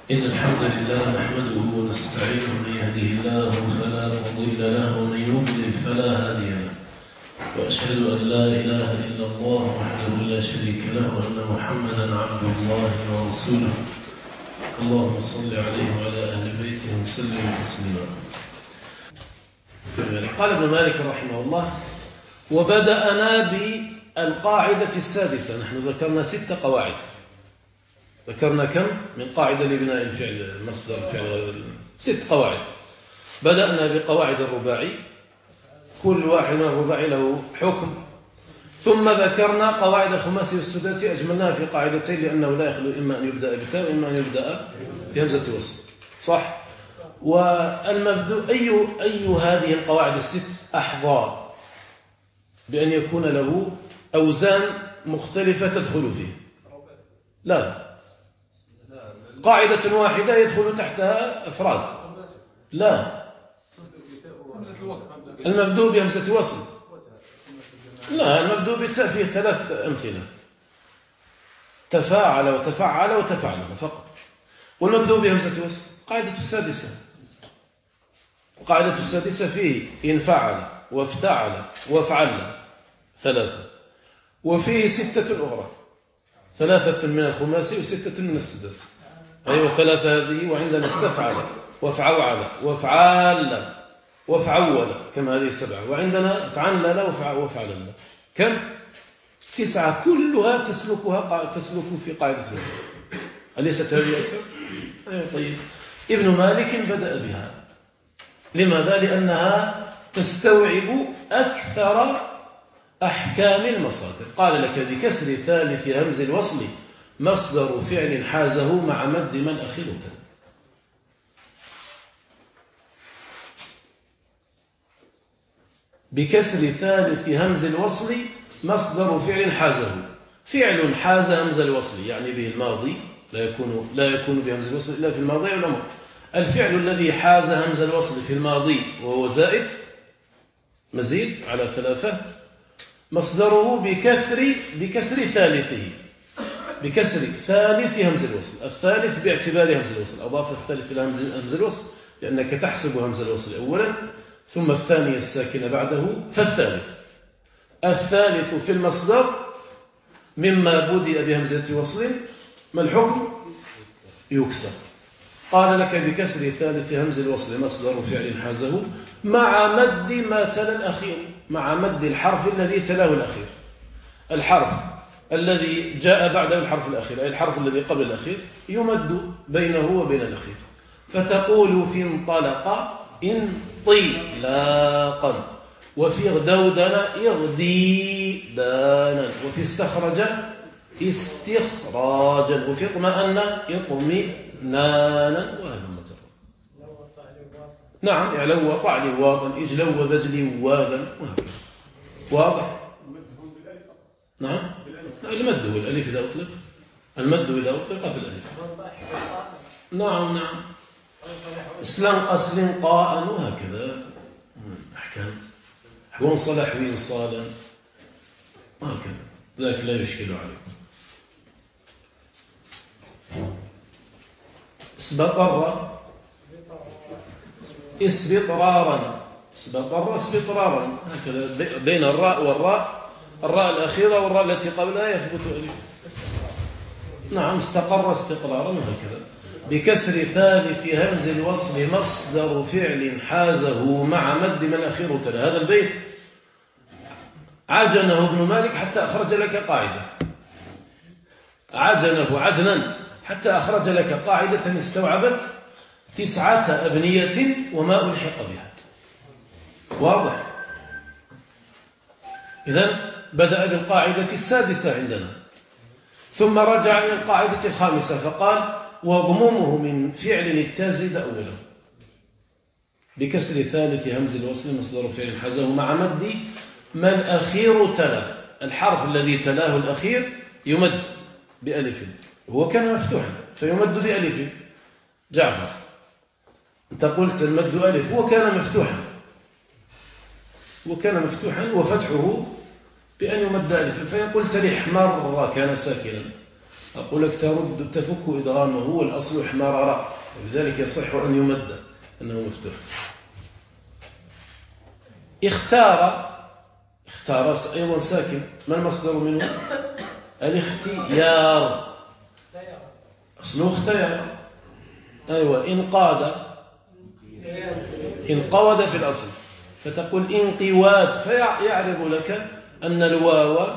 إن الحمد لله نحمده ونستعينه. من يهده الله فلا مضل له ومن يضلل فلا هادي له، وأشهد أن لا إله إلا الله وحده لا شريك له وأن محمدا عبد الله ورسوله. اللهم صل عليه وعلى أهل بيته وسلم تسليما. قال ابن مالك رحمه الله: وبدأنا بالقاعدة السادسة. نحن ذكرنا 6 قواعد. ذكرنا كم من قاعدة لبناء الفعل مصدر الفعل؟ 6 قواعد. بدأنا بقواعد الرباعي، كل واحد من الرباعي له حكم. ثم ذكرنا قواعد الخماسي والسداسي، أجملناها في قاعدتين لأنه لا يخلو إما أن يبدأ بتاء وإما أن يبدأ بهمزة وصل. صح؟ والمبدأ أي هذه القواعد ال6 أحظى بأن يكون له أوزان مختلفة تدخل فيه؟ لا، قاعدة واحدة يدخل تحتها أفراد. لا، المبدوء بهمزة وصل. لا، المبدوء بالتاء فيه 3 أمثلة: تفاعل وتفعل وتفعل فقط. والمبدوء بهمزة وصل قاعدة السادسة. القاعدة السادسة فيه انفعل وافتعل وافعل 3، وفيه 6 أخرى: 3 من الخماسي و6 من السداسي. أيوة، 3 هذه. وعندنا استفعل وافعول وافعال وافعول كما هذه 7. وعندنا فعلل وافعلل. كم؟ 9 كلها تسلك في قاعدة الوحدة. أليست هذه أكثر؟ أيوة. طيب، ابن مالك بدأ بها. لماذا؟ لأنها تستوعب أكثر أحكام المصادر. قال لك: بكسر ثالث همز الوصل مصدر فعل حازه مع مد من أخيره. بكسر ثالث همز الوصل مصدر فعل حازه. فعل حاز همز الوصل يعني به الماضي، لا يكون بهمز الوصل إلا في الماضي والأمر. الفعل الذي حاز همز الوصل في الماضي وهو زائد مزيد على 3 مصدره بكسر ثالثه، بكسر ثالث همز الوصل. الثالث باعتبار همز الوصل، أضاف الثالث إلى همز الوصل لأنك تحسب همز الوصل أولا ثم الثانية الساكنة بعده، فالثالث. الثالث في المصدر مما بدأ بهمزة وصل ما الحكم؟ يكسر. قال لك: بكسر ثالث همز الوصل مصدر فعل حازه مع مد ما تلا الأخير، مع مد الحرف الذي تلاه الأخير. الحرف الذي جاء بعده الحرف الأخير، أي الحرف الذي قبل الأخير، يمد بينه وبين الأخير. فتقول في انطلق انطلاقا، وفي اغدودنا اغديدانا، وفي استخرج استخراجا، وفي اطمأن اطمئنانا، وهلم جرا. نعم، اعلو وطعلي واضا، اجلو وذجلي واذا، وهكذا. واضح؟ نعم، المد هو الألف إذا أطلق. المد إذا أطلق في الألف. نعم. اسلنق سلنقاء، وهكذا أحكام. وانصلح وانصالا، وهكذا. ذلك لا يشكل عليه. اسبطر اسبطرارا، اسبطر اسبطرارا، هكذا بين الراء والراء، الراء الأخيرة والراء التي قبلها يثبت ألف. نعم، استقر استقرارا، وهكذا. بكسر ثالث همز الوصل مصدر فعل حازه مع مد من أخيره تلا. هذا البيت عجنه ابن مالك حتى أخرج لك قاعدة. عجنه عجنا حتى أخرج لك قاعدة استوعبت 9 أبنية وما ألحق بها. واضح؟ إذن بدأ بالقاعدة السادسة عندنا، ثم رجع إلى القاعدة الخامسة فقال: وضمومه من فعل التازد أولا. بكسر ثالث همز الوصل مصدر فعل حازه مع مد من أخير تلا. الحرف الذي تلاه الأخير يمد بألف، هو كان مفتوحا فيمد بألف. جعفر، أنت قلت المد ألف، هو كان مفتوحا وفتحه بأن يمد ألف. فيقول تلح مرة كان ساكنا، أقول لك تفك إدغامه، هو الأصل إحمرر، ولذلك يصح أن يمد أنه مفتوح. اختار أيضا ساكن، ما المصدر منه؟ الاختيار، أصله اختيار. أيوة. انقود في الأصل، فتقول انقواد، فيعرض لك أن الواو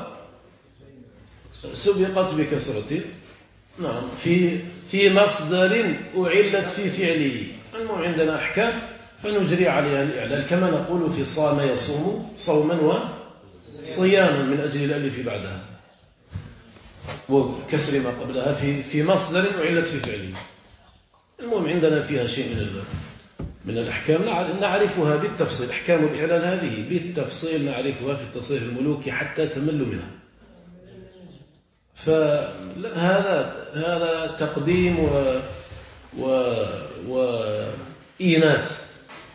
سبقت بكسرة. نعم. في مصدر أعلت في فعله. المهم عندنا أحكام فنجري عليها الإعلال، كما نقول في صام يصوم صوما وصياما من أجل الألف بعدها وكسر ما قبلها في مصدر أعلت في فعله. المهم عندنا فيها شيء من الأحكام نعرفها بالتفصيل. أحكام الإعلال هذه بالتفصيل نعرفها في التصريف الملوكي حتى تمل منها. فهذا تقديم وإيناس.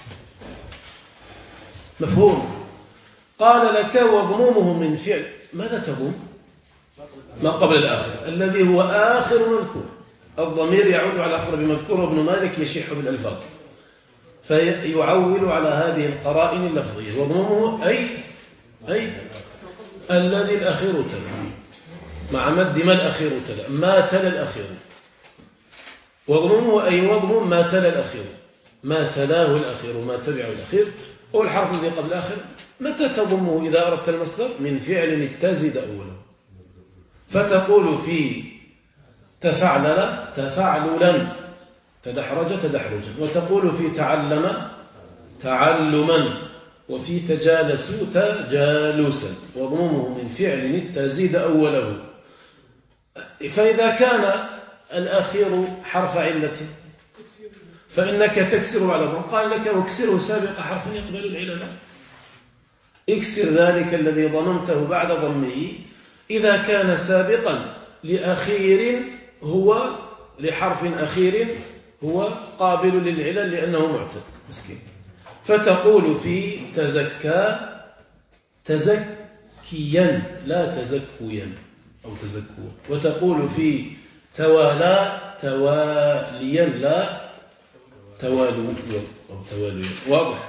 مفهوم؟ قال لك وضمومه من فعل. ماذا تضم؟ ما قبل الآخر الذي هو آخر مذكور. الضمير يعود على أقرب مذكور، وابن مالك يشيح بالألفاظ فيعول على هذه القرائن اللفظية. وضمومه أي الذي الأخير تلا، مع مد ما الأخير تلا، ما تلا الأخير. وضمومه أي وضم ما تلا الأخير، ما تلاه الأخير، ما تبعه الأخير، هو الحرف الذي قبل الآخر. متى تضمه إذا أردت المصدر؟ من فعل اتزد أوله، فتقول في تفعلل تفعللا، تدحرج تدحرجا، وتقول في تعلم تعلما، وفي تجالسوا تجالسا. وضمومه من فعل اتزد أوله. فإذا كان الأخير حرف علة فإنك تكسر على ضم. قال لك واكسره سابق حرف يقبل العلة. اكسر ذلك الذي ضممته بعد ضمه إذا كان سابقا لأخير، هو لحرف أخير هو قابل للعلل لأنه معتل مسكين. فتقول في تزكى تزكيا لا تزكويا أو تزكوا، وتقول في توالى تواليا لا توالوا أو تواليا. واضح؟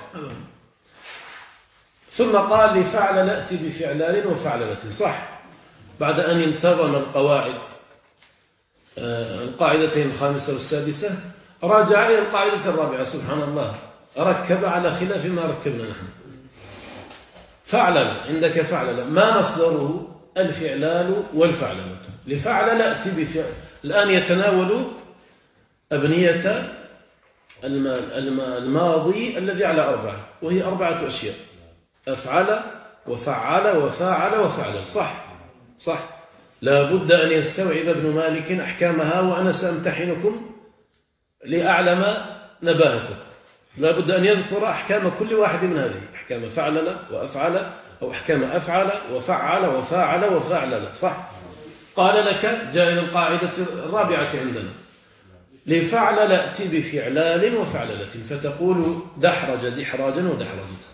ثم قال لفعل نأتي بفعلان وفعللة. صح. بعد أن انتظم القاعدتين الخامسة والسادسة راجع إلى القاعدة الرابعة. سبحان الله، ركب على خلاف ما ركبنا نحن. فعلل، عندك فعلل، ما مصدره؟ الفعلال والفعللة. لفعل نأتي بفعل. الآن يتناول أبنية الماضي الذي على أربعة، وهي أربعة أشياء: أفعل وفعل وفاعل وفعل. صح. لا بد أن يستوعب ابن مالك أحكامها، وأنا سأمتحنكم لأعلم نباهتكم. لا بد أن يذكر أحكام كل واحد من هذه، أحكام فعلل وأفعل، أو أحكام أفعل وفعل وفاعل وفعلل. صح. قال لك جاء إلى القاعدة الرابعة عندنا: لفعل نأتي بفعلال وفعللة، فتقول دحرج دحراجا ودحرجة.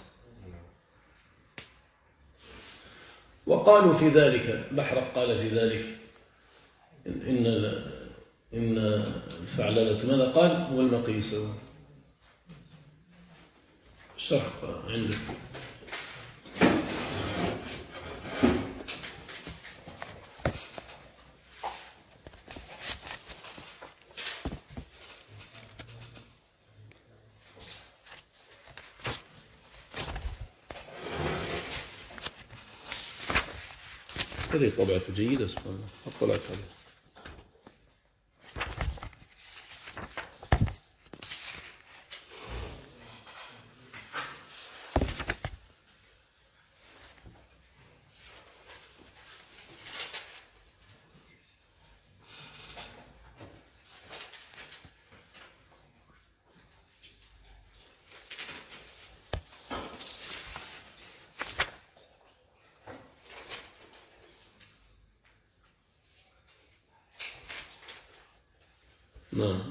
وقالوا في ذلك، بحرق قال في ذلك إن الفعللة ماذا قال؟ هو المقيس. الشرح عندك. هذه طبعة جيدة سبحان الله، اطلعت عليها. نعم.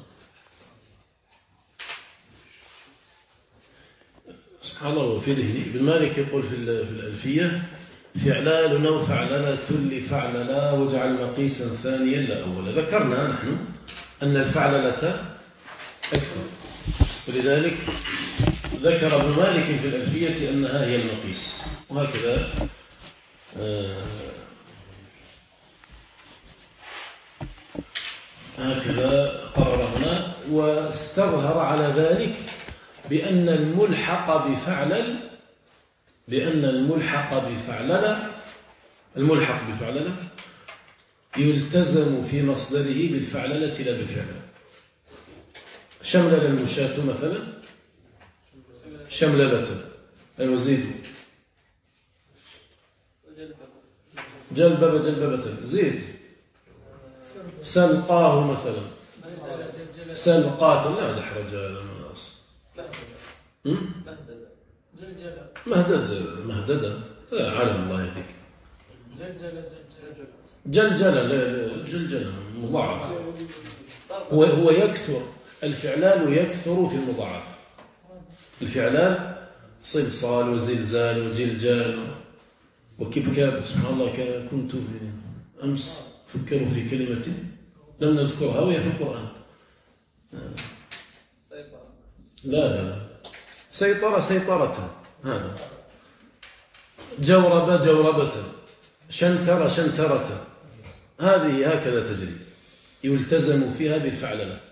سبحان الله. وفي ذهني ابن مالك يقول في الألفية: فعلال أو فعللة لفعللا واجعل مقيسا ثانيا لا أولا. ذكرنا نحن أن الفعللة أكثر، ولذلك ذكر ابن مالك في الألفية أنها هي المقيس، وهكذا هكذا قرر هنا. واستظهر على ذلك بأن الملحق بفعللة يلتزم في مصدره بالفعللة لا بالفعلة. شملل المشاة مثلا شمللة، أيوة زيد. جلبب جلببة زيد. سلقاه مثلا سلقات، لا دحرج هذا من الأصل. مهددة لا علم الله يهديك. جلجلة مضاعف، هو يكثر. الفعلان يكثر في المضاعف. الفعلان صلصال وزلزال وجلجال وكبكاب. سبحان الله، كنت أمس فكروا في كلمة لم نذكرها وهي في القرآن. لا سيطرة هذا. جوربة شنترة هذه هكذا تجري، يلتزم فيها بالفعللة.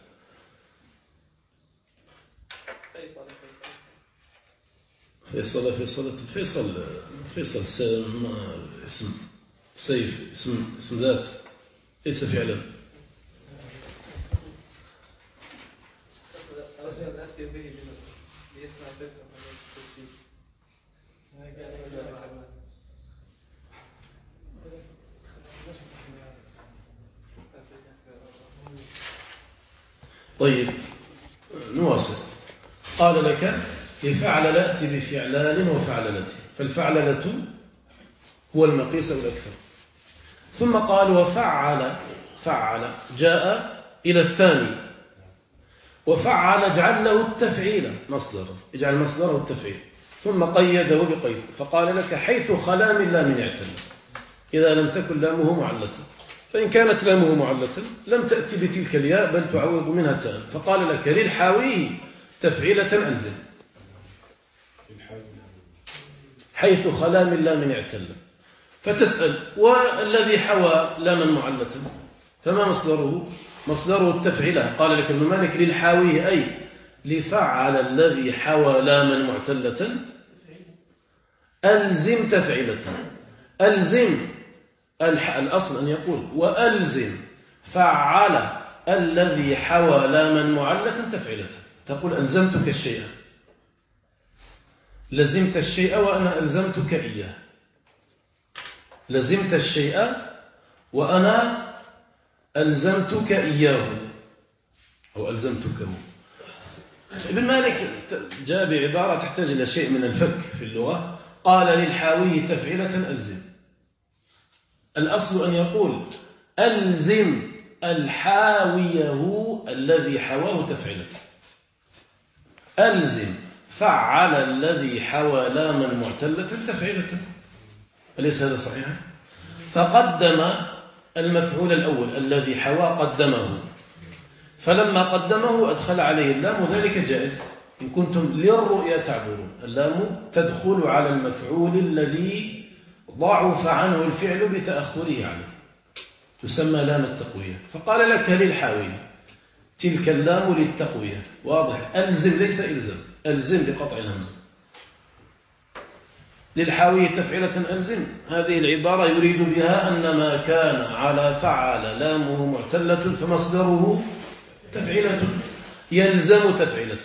فيصل اسم سيف، اسم ذات ليس فعلا. طيب نواصل. قال لك لفعل لأتي بفعلال وفعللة، فالفعللة هو المقيس الأكثر. ثم قال وفعل جاء إلى الثاني، وفعل اجعل له التفعيل مصدره، اجعل مصدره التفعيل، ثم قيده بقيد فقال لك حيث خلا من لام اعتل، إذا لم تكن لامه معلة، فإن كانت لامه معلة لم تأتي بتلك الياء بل تعوض منها تاء، فقال لك للحاويه تفعيلة ألزم حيث خلا من لام اعتل. فتسأل والذي حوى لاما معلة فما مصدره التفعيلة. قال لك ابن مالك للحاويه أي لفعل الذي حوى لاما معتلة ألزم تفعيلة. ألزم الأصل أن يقول وألزم فعل الذي حوى لاما معلة تفعيلة، تقول ألزمتك الشيء، لزمت الشيء وأنا ألزمتك إياه، لزمت الشيء وأنا ألزمتك إياه أو ألزمتكه. ابن مالك جاء بعبارة تحتاج إلى شيء من الفك في اللغة. قال للحاويه تفعيلة ألزم، الأصل أن يقول ألزم الحاويه الذي حواه تفعيلة، ألزم فعل الذي حوى لاما معتلة تفعيلة. أليس هذا صحيحا؟ فقدم المفعول الأول الذي حوى قدمه، فلما قدمه أدخل عليه اللام وذلك جائز إن كنتم للرؤيا تعبرون. اللام تدخل على المفعول الذي ضعف عنه الفعل بتأخره عنه، تسمى لام التقوية. فقال لك للحاوي تلك اللام للتقوية، واضح. ألزم ليس إلزم، ألزم بقطع الهمزة. للحاوية تفعيلة ألزم، هذه العبارة يريد بها أن ما كان على فعل لامه معتلة فمصدره تفعيلة، يلزم تفعيلة.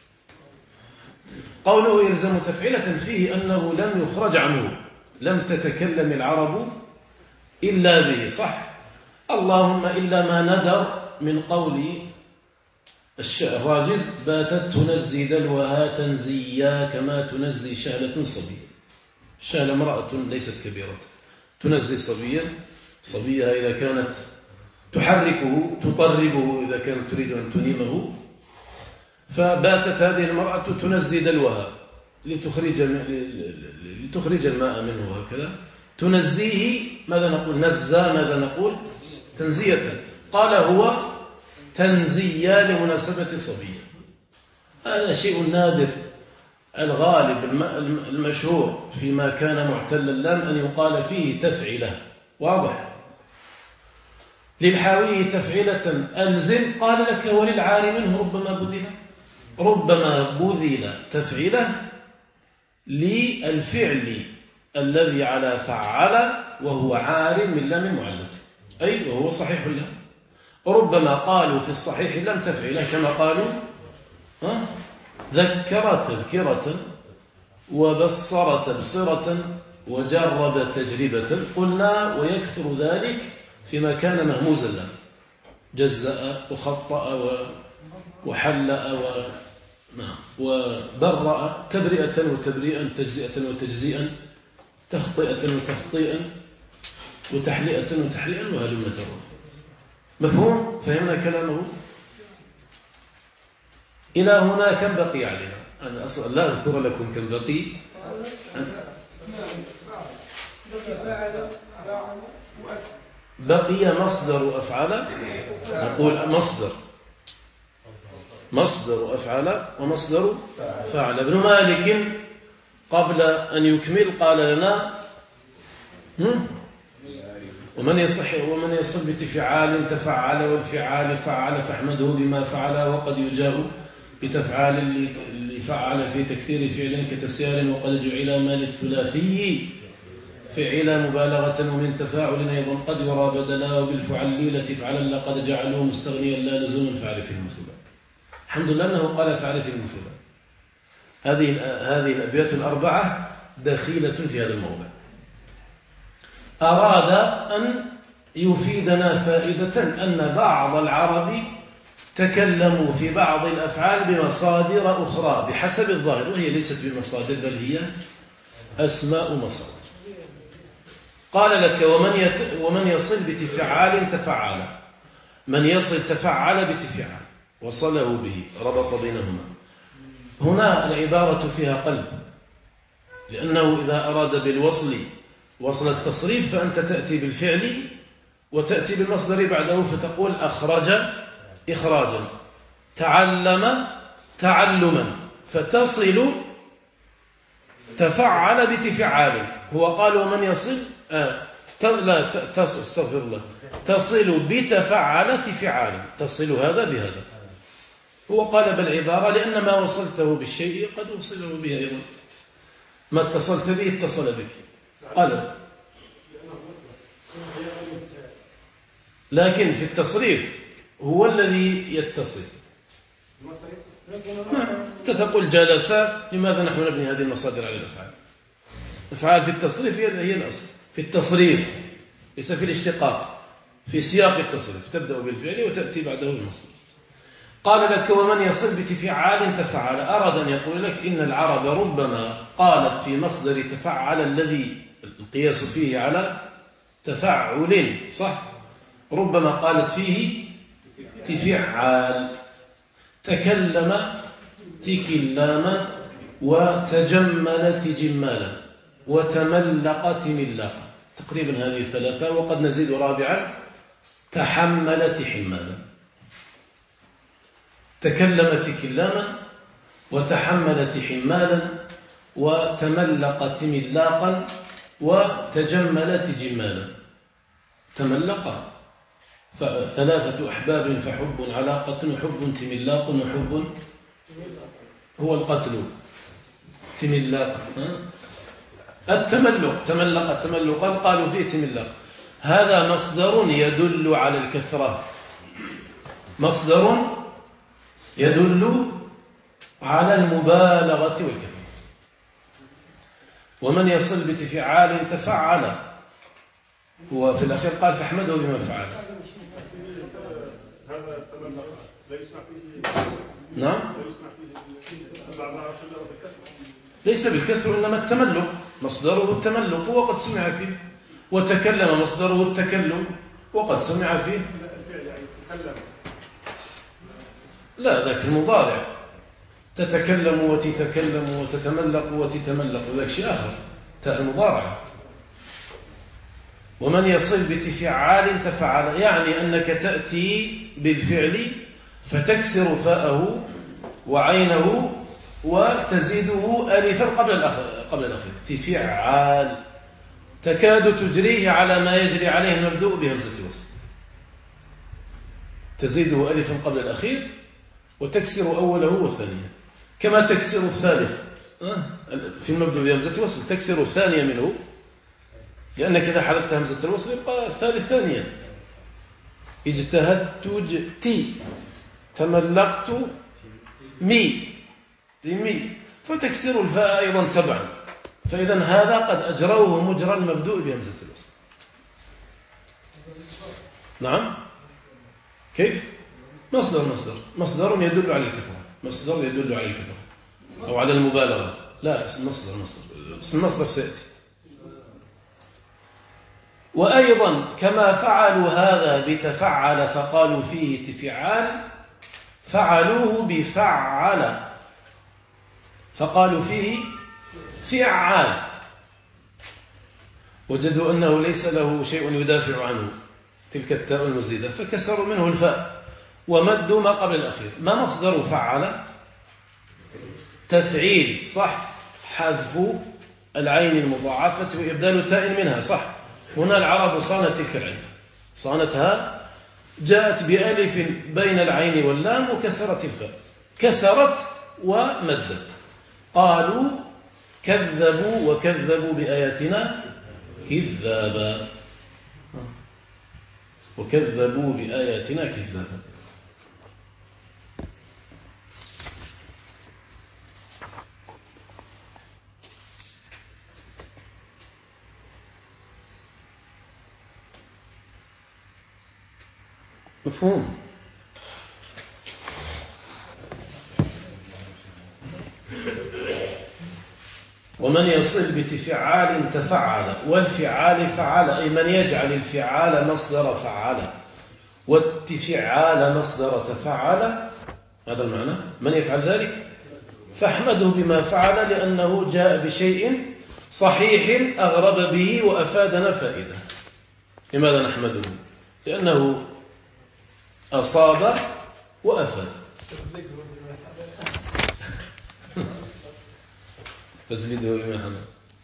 قوله يلزم تفعيلة فيه أنه لم يخرج عنه، لم تتكلم العرب إلا به، صح؟ اللهم إلا ما ندر من قول الراجز باتت تنزي دلوها تنزيا كما تنزي شهلة صبي. شهلة امرأة ليست كبيرة تنزي صبيها إذا كانت تحركه تطربه إذا كانت تريد أن تنيمه، فباتت هذه المرأة تنزي دلوها لتخرج الماء منه هكذا، تنزيه ماذا نقول؟ نزى ماذا نقول؟ تنزية. قال هو تنزية لمناسبة صبية. هذا شيء نادر. الغالب المشهور فيما كان معتل اللام أن يقال فيه تفعله. واضح؟ للحاوي تفعلة ألزم. قال لك وللعار منه ربما بذل تفعله للفعل الذي على فعل وهو عار من لام معلة، أي وهو صحيح اللام. ربما قالوا في الصحيح لم تفعله كما قالوا ذكر تذكرة وبصر تبصرة وجرب تجربة. قلنا ويكثر ذلك فيما كان مهموزا له، جزأ وخطأ وحلأ وبرأ، تبرئة وتبريئا، تجزئة وتجزيئا، تخطئة وتخطيئا، وتحلئة وتحلئا، وهلم جرا. مفهوم؟ فهمنا كلامه؟ إلى هنا كم بقي علينا؟ أنا أصلا لا أذكر لكم كم بقي. بقي مصدر أفعل. نقول مصدر أفعل ومصدر فعل. ابن مالك قبل أن يكمل قال لنا ومن يصل بتفعال تفعل والفعال فعل فاحمده بما فعل. وقد يجاب بتفعال اللي فعل في تكثير فعل كتسيار. وقد جعل مال الثلاثي فعل مبالغة. ومن تفاعل أيضا قد يرى بدلا. وبالفعليلة فعلا لقد جعلوه مستغنيا لا لزوم الفعل في المثلى. الحمد لله أنه قال فعل في المثلى. هذه الأبيات الأربعة دخيلة في هذا الموضع. أراد أن يفيدنا فائدة أن بعض العرب تكلموا في بعض الأفعال بمصادر أخرى بحسب الظاهر، وهي ليست بمصادر بل هي أسماء مصادر. قال لك ومن يصل بتفعال تفعل. من يصل تفعل بتفعال وصله به، ربط بينهما. هنا العبارة فيها قلب، لأنه إذا أراد بالوصل وصل التصريف فأنت تأتي بالفعل وتأتي بالمصدر بعده، فتقول أخرج إخراجا، تعلم تعلما، فتصل تفعل بتفعال. هو قال ومن يصل استغفر الله، تصل بتفعل تفعال، تصل هذا بهذا. هو قال بالعبارة لأن ما وصلته بالشيء قد وصله به أيضا، ما اتصلت به اتصل بك. قال لكن في التصريف هو الذي يتصل. تقول جلس. لماذا نحن نبني هذه المصادر على الأفعال؟ الأفعال في التصريف هي الأصل في التصريف، ليس في الاشتقاق. في سياق التصريف تبدأ بالفعل وتأتي بعده المصدر. قال لك ومن يصل بتفعال تفعل. أراد أن يقول لك إن العرب ربما قالت في مصدر تفعل الذي القياس فيه على تفعل، صح؟ ربما قالت فيه تفعال. تكلم تكلاما، وتجمل تجمالا، وتملق تملاقا. تقريبا هذه الثلاثة. وقد نزيد رابعا تحمل تحمالا. تكلم تكلاما، وتحمل تحمالا، وتملق تملاقا، وتجمل تجمالا. تملق ثلاثة أحباب فحب علاقة، وحب تملاق، وحب هو القتل تملاق. التملق تملق تملقا، قالوا فيه تملاق. هذا مصدر يدل على الكثرة، مصدر يدل على المبالغة والكثرة. ومن يصل بتفعال تفعل. هو في الأخير قال فاحمده بما فعل. هذا تملق لا يسمع فيه. نعم، ليس بالكسر إنما التملق، مصدره التملق وقد سمع فيه. وتكلم مصدره التكلم وقد سمع فيه. لا، ذاك المضارع. تتكلم وتتكلم وتتملق وتتملق، ذاك شيء آخر. تاء المضارع. ومن يصل بتفعال تفعل، يعني أنك تأتي بالفعل فتكسر فاءه وعينه وتزيده ألفا قبل الأخير. تفعال تكاد تجريه على ما يجري عليه المبدوء بهمزة وصل، تزيده ألفا قبل الأخير وتكسر أوله والثانية، كما تكسر الثالث في المبدوء بهمزة وصل، تكسر الثانية منه، لأنك إذا حذفت همزة الوصل يبقى الثالث ثانيا. اجتهدت جئتي، تملقت مي، فتكسر الفاء أيضا تبعا. فإذا هذا قد أجروه مجرى المبدوء بهمزة الوصل. نعم، كيف؟ مصدر يدل على الكثرة، مصدر يدل على الكثرة أو على المبالغة. لا، اسم مصدر سيأتي. وأيضا كما فعلوا هذا بتفعل فقالوا فيه تفعال، فعلوه بفعل فقالوا فيه فعال، وجدوا أنه ليس له شيء يدافع عنه، تلك التاء المزيدة، فكسروا منه الفاء ومدوا ما قبل الأخير. ما مصدر فعل؟ تفعيل، صح، حذف العين المضاعفة وإبدال تاء منها، صح. هنا العرب صانت تلك العين، صانتها، جاءت بألف بين العين واللام وكسرت الفاء، كسرت ومدت. قالوا كذبوا وكذبوا بآياتنا كذابا، وكذبوا بآياتنا كذابا. مفهوم؟ ومن يصل بتفعال تفعل، والفعال فعل، أي من يجعل الفعال مصدر فعل والتفعال مصدر تفعل، هذا المعنى. من يفعل ذلك فاحمده بما فعل، لأنه جاء بشيء صحيح أغرب به وأفادنا فائدة. لماذا نحمده؟ لأنه أصاب وأفاد. تزبيده بما حمد.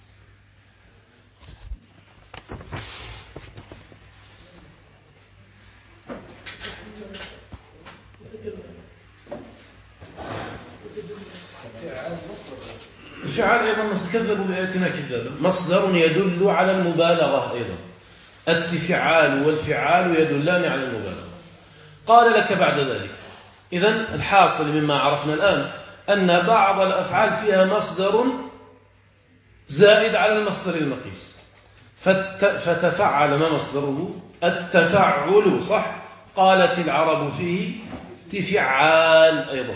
الفعال أيضا كذبوا بآياتنا كذابا، مصدر يدل على المبالغة أيضا. التفعال والفعال يدلان على المبالغة. قال لك بعد ذلك: إذن الحاصل مما عرفنا الآن أن بعض الأفعال فيها مصدر زائد على المصدر المقيس. فتفعل، ما مصدره؟ التفعل، صح. قالت العرب فيه تفعال أيضا.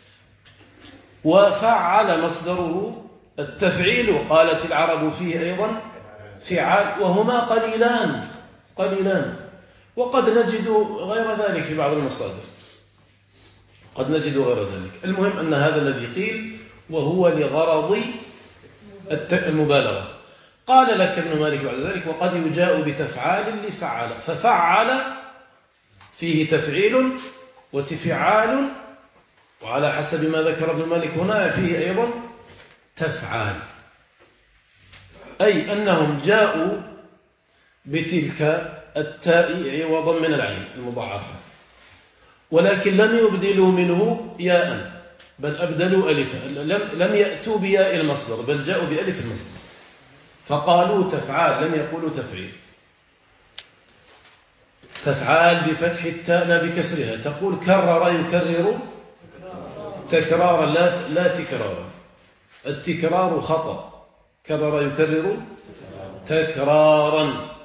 وفعل مصدره التفعيل، قالت العرب فيه أيضا فعال، وهما قليلان. وقد نجد غير ذلك في بعض المصادر، قد نجد غير ذلك. المهم أن هذا الذي قيل، وهو لغرض المبالغة. قال لك ابن مالك بعد ذلك: وقد يجاء بتفعال لفعل، ففعل فيه تفعيل وتفعال، وعلى حسب ما ذكر ابن مالك هنا فيه أيضا تفعال، أي أنهم جاءوا بتلك التاء عوضا من العين المضاعفة، ولكن لم يبدلوا منه ياء، بل أبدلوا ألفا. لم يأتوا بياء المصدر، بل جاءوا بألف المصدر، فقالوا تفعال، لم يقولوا تفعيل. تفعال بفتح التاء لا بكسرها. تقول كرر يكرر تكرارا لا تكرارا. التكرار خطأ، كرر يكرر تكرارا،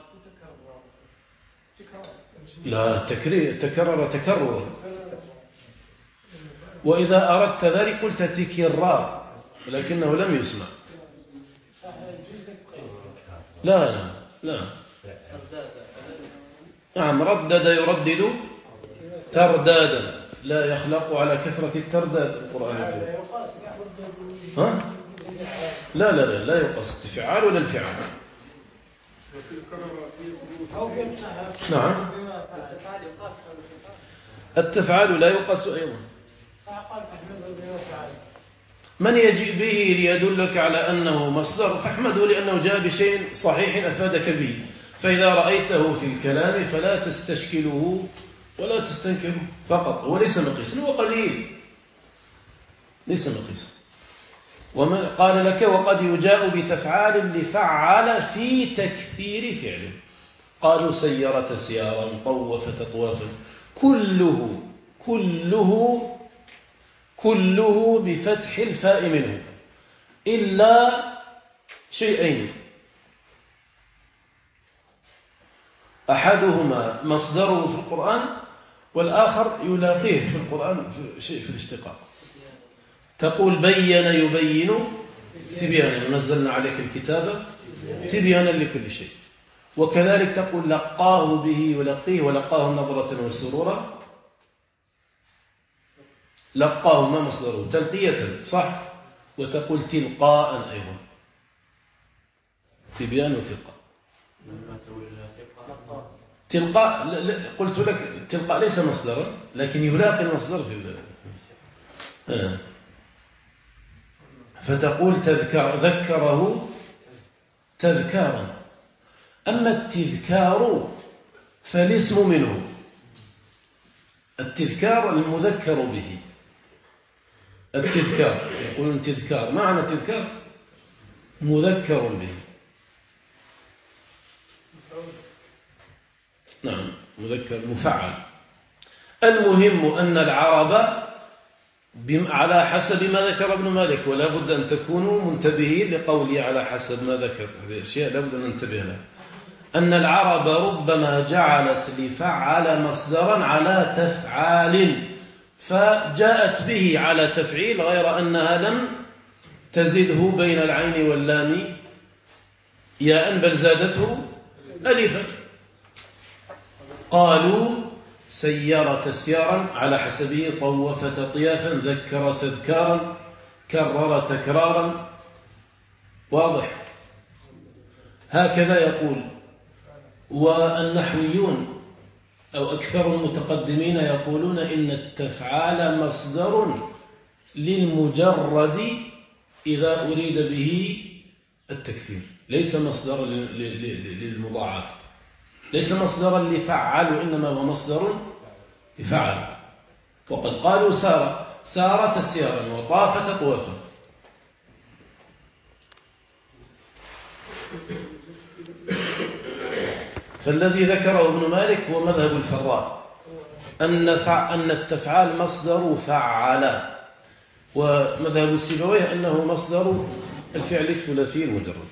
لا تكرر تكررا. وإذا أردت ذلك قلت تكرار، ولكنه لم يسمع. لا نعم، ردد يردد تردادا، لا يخلق على كثرة الترداد القرآن الكريم. ها؟ لا يقص التفعال ولا الفعال. نعم. التفعال لا يقاس أيضا. من يجيء به ليدلك على أنه مصدر فاحمده لأنه جاء بشيء صحيح أفادك به. فإذا رأيته في الكلام فلا تستشكله ولا تستنكره فقط. هو ليس مقيسا، هو قليل ليس مقيسا. ومن قال لك وقد يجاء بتفعال لفعل في تكثير فعله. قالوا سير تسيارا طوف تطوافا كله بفتح الفاء منه إلا شيئين، أحدهما مصدره في القرآن والآخر يلاقيه في القرآن في شيء في الاشتقاق. تقول بين يبين تبيانا، نزلنا عليك الكتاب تبيانا لكل شيء. وكذلك تقول لقاه به يلقيه ولقاه نظرة وسرورا. لقاه ما مصدره تلقية صح. وتقول تلقاء أيضا تبيان وتلقاء. تلقاء قلت لك تلقاء ليس مصدرا لكن يلاقي المصدر في ذلك. فتقول ذكره تذكارا. أما التذكار فالاسم منه. التذكار المذكر به. التذكار يقولون تذكار، معنى تذكار مذكر به. نعم مذكر مفعل. المهم أن العرب على حسب ما ذكر ابن مالك، ولا بد أن تكونوا منتبهين لقولي على حسب ما ذكر. هذه أشياء لا بد أن ننتبه لها. أن العرب ربما جعلت لفعل مصدرا على تفعال، فجاءت به على تفعيل غير أنها لم تزده بين العين واللام ياء بل زادته ألفا. قالوا سير تسيارا على حسبه، طوف تطيافا، ذكر تذكارا، كرر تكرارا. واضح؟ هكذا يقول. والنحويون أو أكثر المتقدمين يقولون إن التفعال مصدر للمجرد إذا أريد به التكثير، ليس مصدر للمضاعف، ليس مصدرا لفعل وإنما هو مصدر لفعل. وقد قالوا سار تسيارا وطاف تطوافا. فالذي ذكره ابن مالك هو مذهب الفراء، أن التفعال مصدر فعل، ومذهب السيبويه أنه مصدر الفعل الثلاثي المجرد.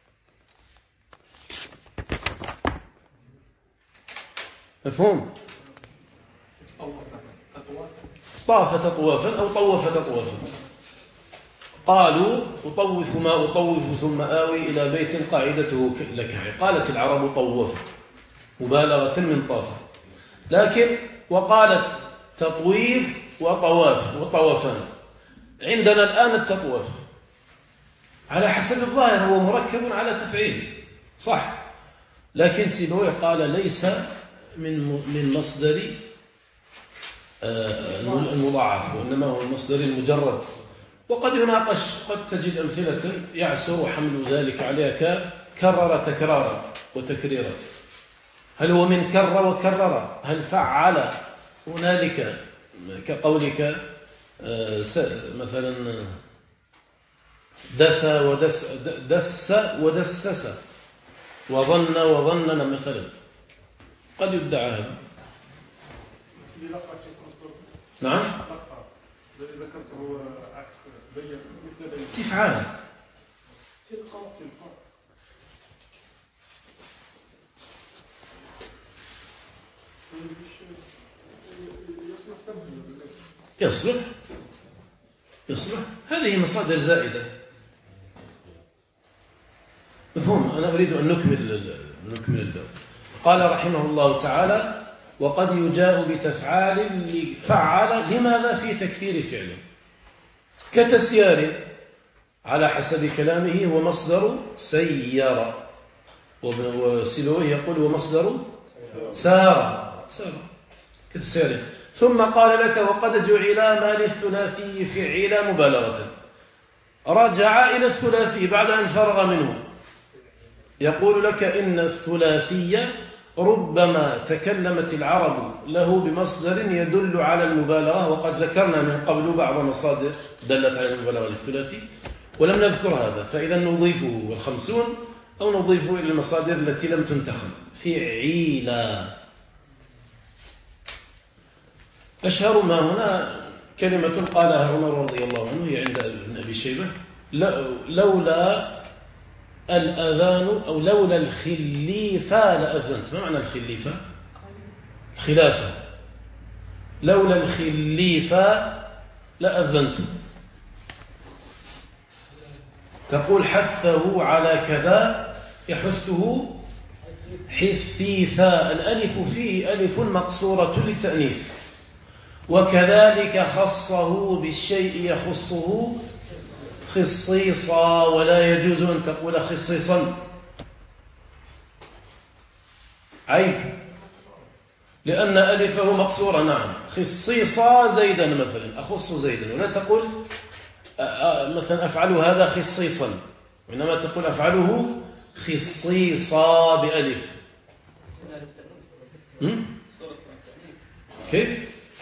مفهوم؟ طاف تطوافا أو طوف تطوافا. قالوا أطوف ما أطوف ثم آوي إلى بيت قاعدته لكعي. قالت العرب طوف مبالغة من طاف، لكن وقالت تطويف وطواف وطوفان. عندنا الآن التطوف على حسب الظاهر هو مركب على تفعيل صح، لكن سيبويه قال ليس من مصدر المضاعف، وإنما هو المصدر المجرد. وقد يناقش، قد تجد أمثلة يعسر حمل ذلك عليها كرر تكرارا وتكريرا. هل هو من كرر وكرر؟ هل فعل هنالك كقولك مثلا دس ودسس وظن وظننا مثلا، قد يدعى هذا. نعم تفعال يصلح. هذه مصادر زائدة. مفهوم؟ أنا أريد أن نكمل الباب. قال رحمه الله تعالى وقد يجاء بتفعال فعل. لماذا؟ في تكثير فعله. كتسيار على حسب كلامه هو مصدر سير، وسيبويه يقول ومصدر سار كالسير. ثم قال لك وقد جعل ما للثلاثي فعل مبالغة. رجع إلى الثلاثي بعد أن فرغ منه، يقول لك إن الثلاثي ربما تكلمت العرب له بمصدر يدل على المبالغة، وقد ذكرنا من قبل بعض مصادر دلت على المبالغة للثلاثي ولم نذكر هذا، فإذا نضيفه والخمسون أو نضيفه إلى المصادر التي لم تنتخب. فعيلا أشهر ما هنا كلمة قالها عمر رضي الله عنه هي عند ابن أبي شيبة: لولا الأذان أو لولا الخليفة لأذنت. ما معنى الخليفة؟ خلافة. لولا الخليفة لأذنت. تقول حثه على كذا، يحثه حثيثا. الألف فيه ألف مقصورة للتأنيث، وكذلك خصه بالشيء يخصه خصيصا، ولا يجوز أن تقول خصيصا، عيب، لأن ألفه مقصورة. نعم، خصيصا زيدا مثلا، أخص زيدا، ولا تقول مثلا أفعل هذا خصيصا، وإنما تقول أفعله خصيصا بألف. كيف؟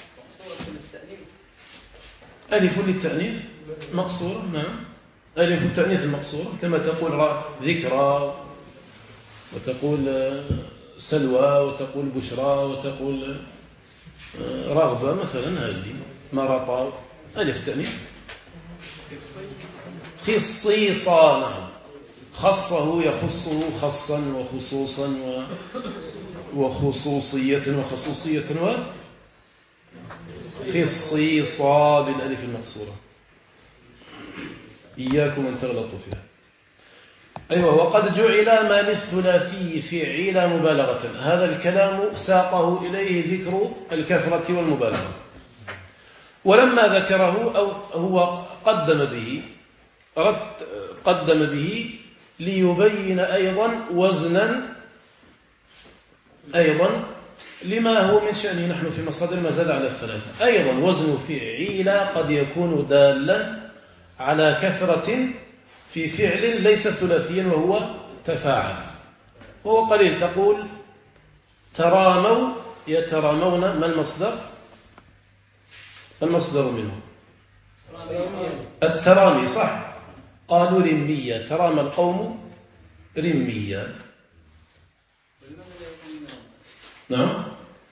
ألف للتأنيث مقصورة. نعم، ألف التأنيث المقصورة، كما تقول ذكرى، وتقول سلوى، وتقول بشرى، وتقول رغبة مثلا. هذه مرطى ألف تأنيث. خصيصا. نعم، خصه يخصه خصا وخصوصا وخصوصية وخصوصية خصيصا بالألف المقصورة. إياكم أن تغلطوا فيها. أيوة. وقد جعل ما للثلاثي فعل مبالغة. هذا الكلام ساقه إليه ذكر الكثرة والمبالغة، ولما ذكره أو هو قدم به ليبين أيضا وزنا أيضا لما هو من شأنه. نحن في مصادر ما زاد على الثلاثة. أيضا وزن فعيل قد يكون دالا على كثرة في فعل ليس ثلاثيا وهو تفاعل، وهو قليل. تقول تراموا يترامون. ما المصدر منه؟ الترامي. صح، قالوا رمية، ترامى القوم رمية. نعم،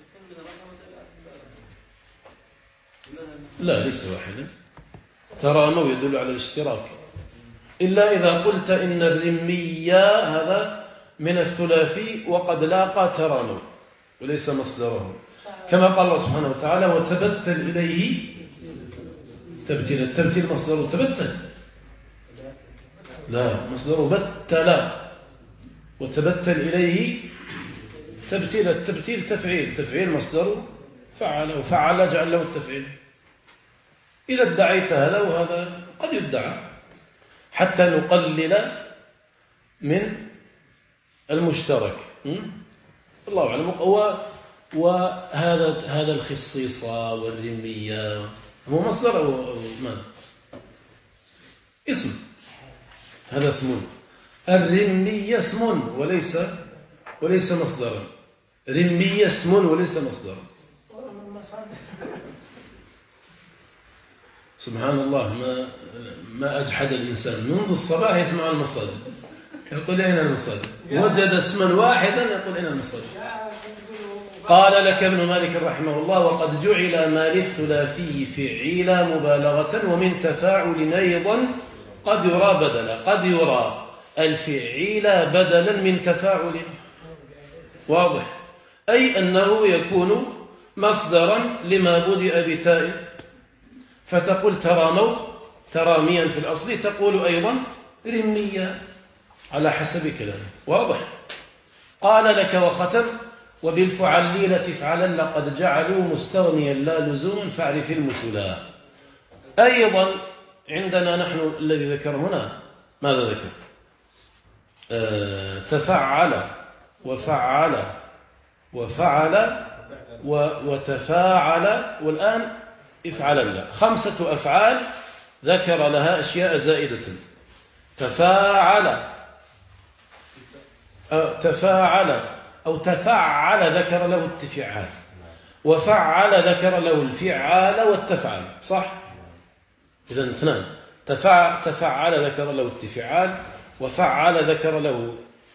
لا ليس واحدا. تراموا يدل على الاشتراك، إلا إذا قلت إن الرمية هذا من الثلاثي وقد لاقى تراموا وليس مصدره، كما قال الله سبحانه وتعالى وتبتل إليه تبتيل. التبتيل مصدره تبتل؟ لا، مصدره بتل، وتبتل إليه تبتيل. التبتيل تفعيل مصدره فعل، وفعل جعل له التفعيل. إذا ادعيت هذا وهذا قد يدعى حتى نقلل من المشترك. الله أعلم. وهذا الخصيصة والرمية هو مصدر أو ما؟ اسم. هذا اسم. الرمية اسم وليس مصدرا. رمية اسم وليس مصدرا. سبحان الله، ما أجحد الإنسان منذ الصباح يسمع المصادر، يقول أين المصادر؟ وجد اسما واحدا يقول أين المصادر؟ قال لك ابن مالك رحمه الله وقد جعل ما للثلاثي فعيل مبالغة، ومن تفاعل أيضا قد يرى بدلا. قد يرى الفعيل بدلا من تفاعل. واضح؟ أي أنه يكون مصدرا لما بدأ بتاء، فتقول تراموا تراميا في الأصل، تقول أيضا رميا على حسب كلامه. واضح؟ قال لك وختم وبالفعليلة فعلا لقد جعلوا مستغنيا لا لزوما فاعرف المثلا. أيضا عندنا نحن الذي ذكر هنا ماذا ذكر؟ تفعل وفعل وفعل وتفاعل، والآن افعل الله. 5 أفعال ذكر لها أشياء زائدة. تفاعل أو تفعل ذكر له التفعال، وفعل ذكر له الفعال والتفعال، صح؟ إذن 2. تفعل ذكر له التفعال، وفعل ذكر له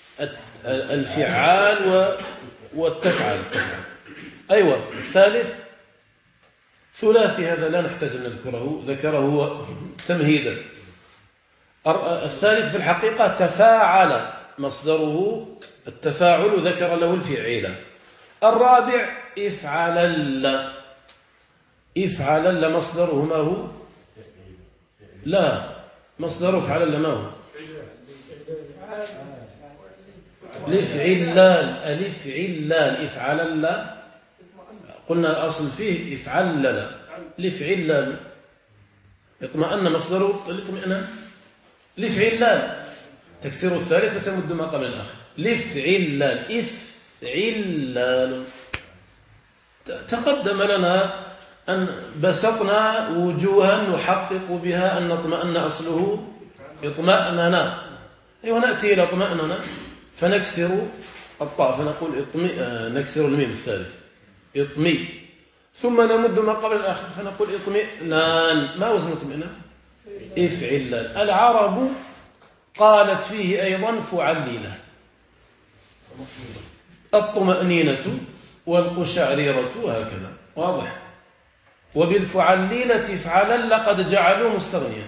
الفعال والتفعل. أيوة. 3 ثلاثي، هذا لا نحتاج أن نذكره، ذكره تمهيدا. 3 في الحقيقة تفاعل مصدره التفاعل، ذكر له الفعيلة. 4 افعلل مصدره ما هو؟ لا، مصدره افعلل ما هو؟ الافعلال افعلل، قلنا الأصل فيه افعلل الافعلال، اطمأن مصدره الاطمئنان. الافعلال تكسير الثالث وتمد ما قبل الآخر. الافعلال افعلال. تقدم لنا أن بسطنا وجوها نحقق بها أن اطمأن أصله اطمأننا. أيوة، نأتي إلى اطمأننا فنكسر الطاء فنقول نكسر الميم الثالث اطمي، ثم نمد ما قبل الآخر فنقول اطمئنان. ما وزن اطمئنان؟ افعلان. العرب قالت فيه أيضا فعليلة، الطمأنينة والقشعريرة، هكذا واضح. وبالفعليلة افعلا لقد جعلوا مستغنيا،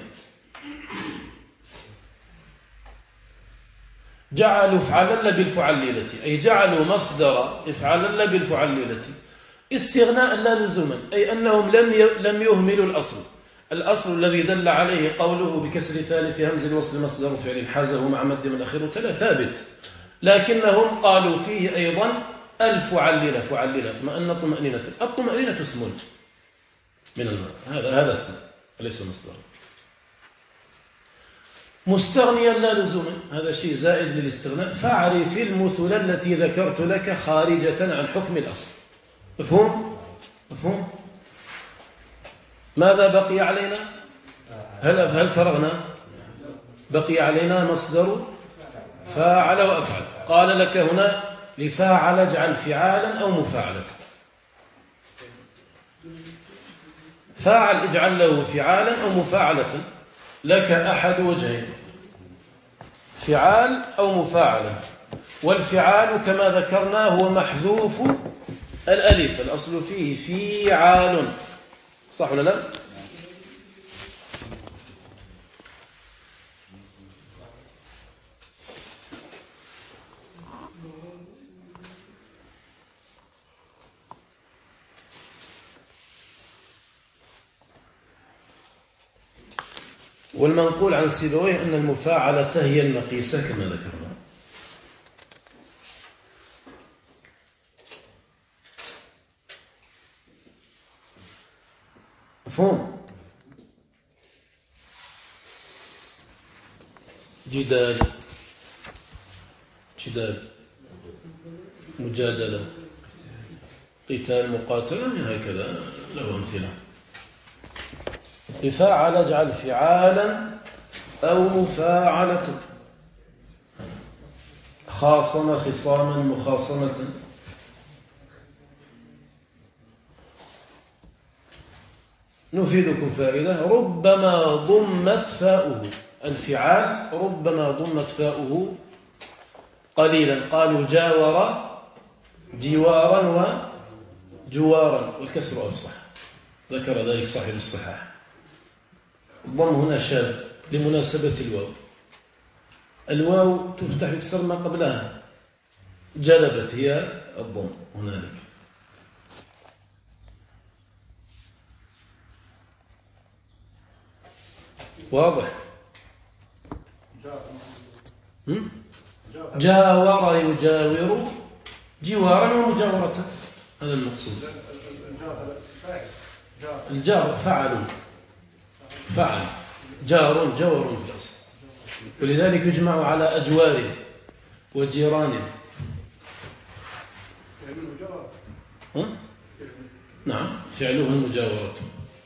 جعلوا افعلل بالفعليلة، أي جعلوا مصدر افعلل بالفعليلة استغناء لا لزوما، أي أنهم لم يهملوا الأصل الذي دل عليه قوله بكسر ثالث همز الوصل مصدر فعل حازه مع مد من أخير ثابت، لكنهم قالوا فيه أيضا الفعللة. فعللة طمأنينة. الطمأنينة اسم من الماء، هذا اسم وليس مصدر. مستغنيا لا لزوما، هذا شيء زائد للاستغناء. فاعرف المثل التي ذكرت لك خارجة عن حكم الأصل. مفهوم؟ ماذا بقي علينا؟ هل فرغنا؟ بقي علينا مصدر فاعل وأفعل. قال لك هنا لفاعل اجعل فعالا أو مفاعلة. فاعل اجعل له فعالا أو مفاعلة، لك أحد وجهين، فعال أو مفاعلة. والفعال كما ذكرنا هو محذوف الألف، الأصل فيه فعال، صح ولا لا؟ والمنقول عن سيبويه أن المفاعلة هي المقيسة كما ذكرنا. مفهوم؟ جدال مجادلة قتال مقاتلة، هكذا له أمثلة. فاعل اجعل فعالا أو مفاعلة، خاصم خصاما مخاصمة. نفيدكم فائدة، ربما ضمت فاؤه، الفعال ربما ضمت فاؤه قليلا. قالوا جاور جوارا وجوارا، والكسر أفصح، ذكر ذلك صاحب الصحاح. الضم هنا شاذ لمناسبة الواو تفتح يكسر ما قبلها، جلبت هي الضم هنالك. واضح؟ جاور يجاور جوارا ومجاورة، هذا المقصود. الجار فعل جار جور في الأصل، ولذلك يجمع على أجوار وجيران. يعني المجرد ها؟ نعم فعله المجاورة.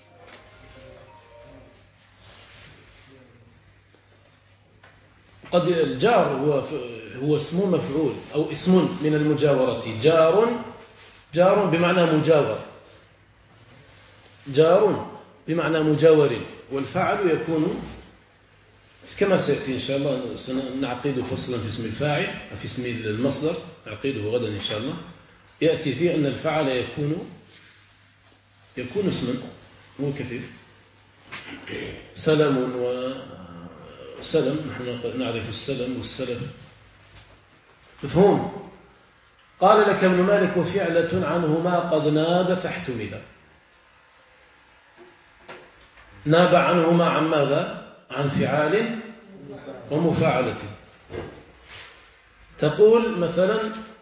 قد الجار هو اسم مفعول أو اسم من المجاورة. جار بمعنى مجاور، جار بمعنى مجاور، والفاعل يكون كما سيأتي إن شاء الله. سنعقد فصلا في اسم الفاعل في اسم المصدر، نعقده غدا إن شاء الله. يأتي فيه أن الفاعل يكون اسما مو كثير. سلم وسلم، نحن نعرف السلم والسلف، مفهوم. قال لك ابن مالك وفعلة عنهما قد ناب فاحتملا. ناب عنهما عن ماذا؟ عن فعال ومفاعلة. تقول مثلا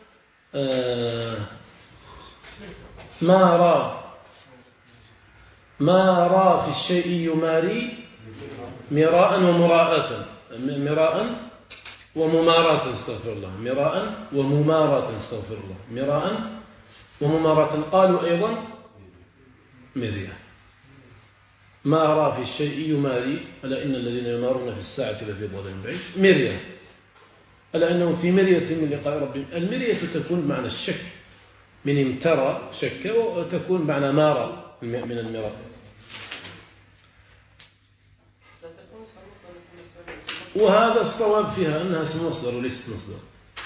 ما را في الشيء يماري مراء ومراءة، مراء ومماراة، استغفر الله، مراء ومماراة، استغفر الله، مراء ومماراة. قالوا أيضا مرية. ما را في الشيء يماري، ألا إن الذين يمارون في الساعة لفي ضلال بعيد. مرية، ألا إنهم في مرية من لقاء ربهم. المرية تكون بمعنى الشك، من امترى شك، وتكون بمعنى مارى من المراء. وهذا الصواب فيها أنها اسم مصدر وليست مصدر.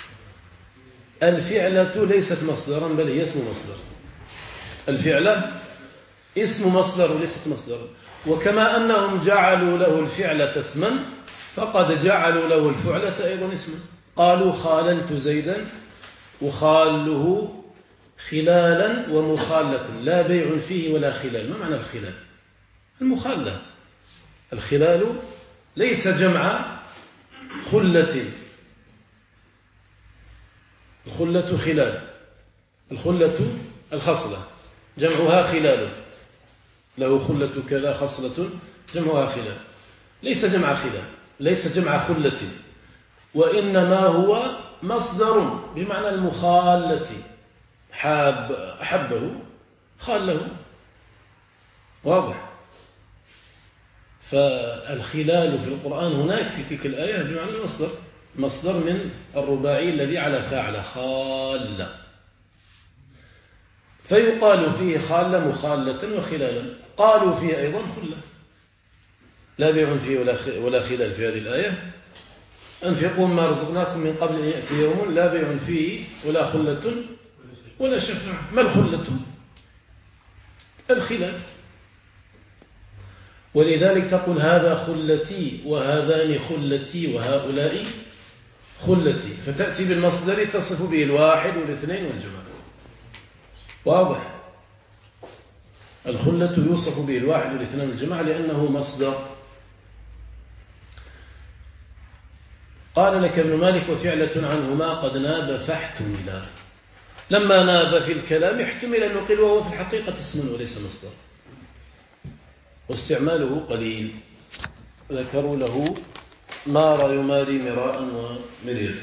الفعلة ليست مصدرا بل هي اسم مصدر. الفعلة اسم مصدر وليست مصدرا. وكما أنهم جعلوا له الفعلة اسما، فقد جعلوا له الفعلة أيضا اسما. قالوا خاللت زيدا، وخاله خلالا ومخالة، لا بيع فيه ولا خلال. ما معنى الخلال؟ المخالة. الخلال ليس جمع خلة. الخلة خلال، الخلة الخصلة جمعها خلال، له خلة كذا خصلة جمعها خلال. ليس جمع خلال، ليس جمع خلة، وإنما هو مصدر بمعنى المخالة. أحبه خاله، واضح. فالخلال في القرآن هناك في تلك الآية بمعنى المصدر، مصدر من الرباعي الذي على فاعل خال. فيقال فيه خال مخالة وخلالا. قالوا فيه أيضا خلة، لا بيع فيه ولا خلال في هذه الآية. أنفقوا ما رزقناكم من قبل أن يأتي يوم لا بيع فيه ولا خلة ولا شفاعة. ما الخلة؟ الخلال. ولذلك تقول هذا خلتي وهذان خلتي وهؤلاء خلتي، فتأتي بالمصدر تصف به الواحد والاثنين والجماعة. واضح. الخلة يوصف به الواحد والاثنين والجماعة لأنه مصدر. قال لك ابن مالك وفعلة عنهما قد ناب فاحتملا. لما ناب في الكلام احتمل نقل، وهو في الحقيقة اسم وليس مصدر، واستعماله قليل. ذكروا له مار يماري مراء ومرية.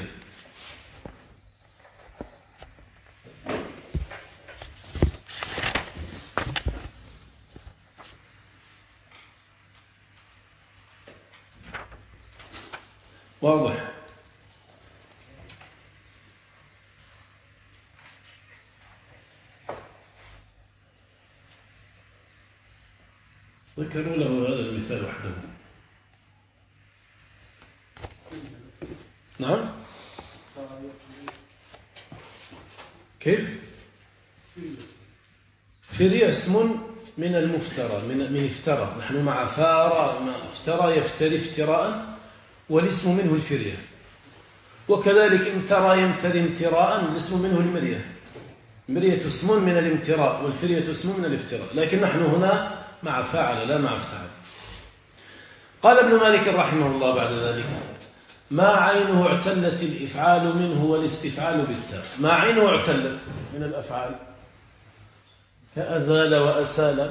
واضح. ذكروا له هذا المثال وحده. نعم. كيف؟ فري اسم من المفترى، من افترى. نحن مع فارى، ما افترى يفتري افتراء، والاسم منه الفرية. وكذلك امترى يمتري امتراء، الاسم منه المرية. المرية اسم من الامتراء والفرية اسم من الافتراء، لكن نحن هنا مع فاعل لا مع افتعل. قال ابن مالك رحمه الله بعد ذلك: ما عينه اعتلت الإفعال منه والاستفعال بالتاء. ما عينه اعتلت من الأفعال كأزال وأسال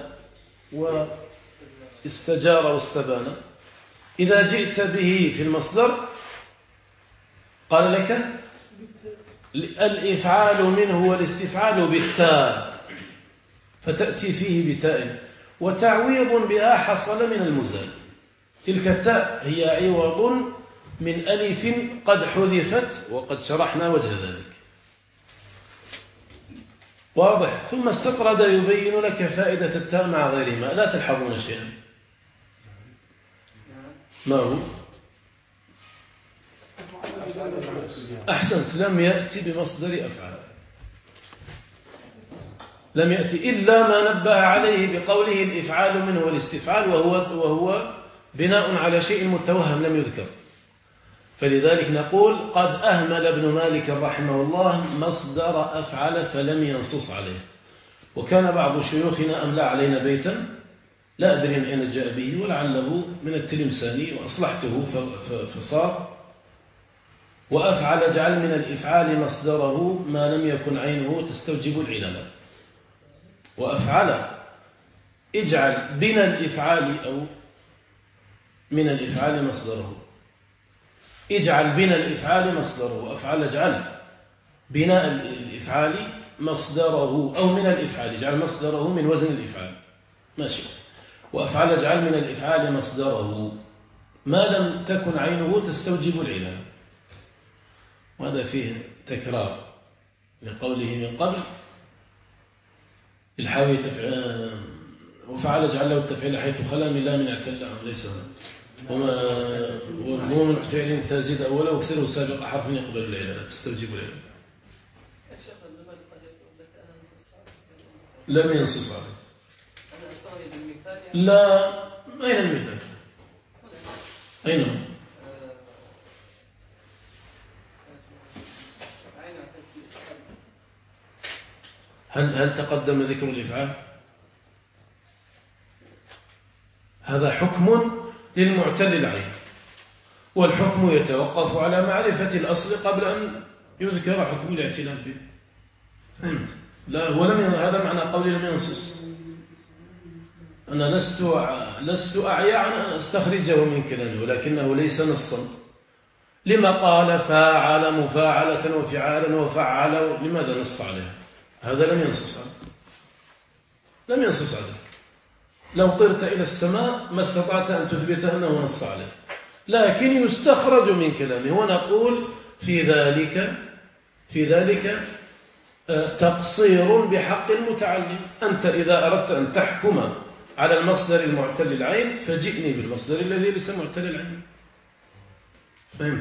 واستجار واستبان. إذا جئت به في المصدر قال لك الإفعال منه والاستفعال بالتاء، فتأتي فيه بتاء، وتعويض بها حصل من المزال. تلك التاء هي عوض من ألف قد حذفت، وقد شرحنا وجه ذلك. واضح. ثم استطرد يبين لك فائدة التاء مع غيرهما، لا تلحظون شيئا. ما هو؟ أحسنت، لم يأتي بمصدر أفعال، لم يأتي إلا ما نبه عليه بقوله الإفعال منه والاستفعال، وهو بناء على شيء متوهم لم يذكر. فلذلك نقول قد أهمل ابن مالك رحمه الله مصدر أفعل فلم ينصص عليه. وكان بعض شيوخنا أملى علينا بيتا لا أدري من أين جاء به، ولعله من التلمساني، وأصلحته فصار: وأفعل اجعل من الإفعال مصدره ما لم يكن عينه تستوجب العلل. وأفعل اجعل بنا الإفعال أو من الإفعال مصدره، اجعل بنا الإفعال مصدره، وأفعل اجعل بناء الإفعال مصدره، أو من الإفعال اجعل مصدره من وزن الإفعال، ماشي. وأفعل اجعل من الإفعال مصدره ما لم تكن عينه تستوجب العلل. وهذا فيه تكرار لقوله من قبل: الحاوي وفعل اجعل له التفعيل حيث خلا من لا من اعتل ليس هنا، وما من فعل تزيد أوله وكسره سابق حرف يقبل العلل تستوجب العلل. لم ينصص عليه. لا، أين المثال؟ أين هو؟ هل تقدم ذكر الإفعال؟ هذا حكم للمعتل العين، والحكم يتوقف على معرفة الأصل قبل أن يذكر حكم الاعتلال به. فهمت؟ لا، هذا معنى قولي لم ينصص. أنا لست أعيا أن أستخرجه من كلامه، ولكنه ليس نصا. لما قال فاعل مفاعلة وفعالا وفعل؟ لماذا نص عليه؟ هذا لم ينصص عليه، لم ينصص عليه. لو طرت إلى السماء ما استطعت أن تثبت أنه نص عليه، لكن يستخرج من كلامه. ونقول في ذلك تقصير بحق المتعلم. أنت إذا أردت أن تحكم على المصدر المعتل العين فجئني بالمصدر الذي ليس معتل العين. فهمت؟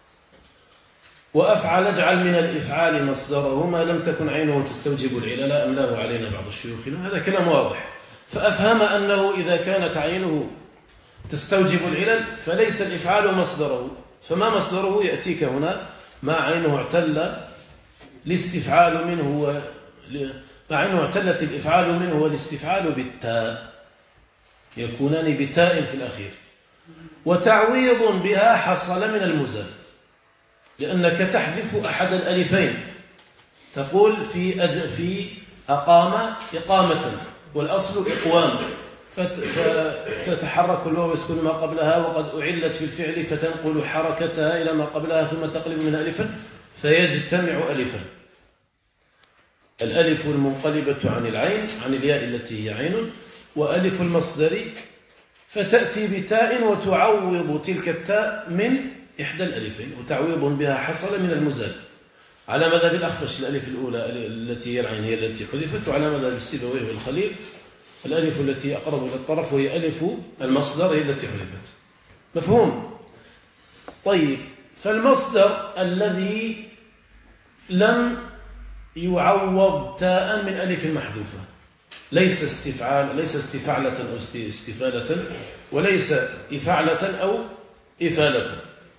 وأفعل اجعل من الإفعال مصدره ما لم تكن عينه تستوجب العلل، أملاه علينا بعض شيوخنا. هذا كلام واضح. فأفهم أنه إذا كانت عينه تستوجب العلل فليس الإفعال مصدره. فما مصدره؟ يأتيك هنا: ما عينه اعتل الاستفعال منه ما عينه اعتلت الإفعال منه والاستفعال بالتاء، يكونان بتاء في الأخير. وتعويض بها حصل من المزال، لأنك تحذف أحد الألفين. تقول في أقام إقامة، والأصل إقوام، فتتحرك الواو ويسكن ما قبلها، وقد أعلت في الفعل فتنقل حركتها إلى ما قبلها ثم تقلب منها ألفا فيجتمع ألفا. الألف المنقلبة عن العين، عن الياء التي هي عين، وألف المصدر، فتأتي بتاء وتعوض تلك التاء من إحدى الألفين، وتعويض بها حصل من المزال. على مذهب الأخفش الألف الأولى التي هي العين هي التي حذفت، وعلى مذهب السيبويه والخليل الألف التي أقرب إلى الطرف وهي ألف المصدر هي التي حذفت. مفهوم؟ طيب، فالمصدر الذي لم يعوض تاء من ألف محذوفة، ليس استفعلة أو استفالة، وليس إفعلة أو إفالة،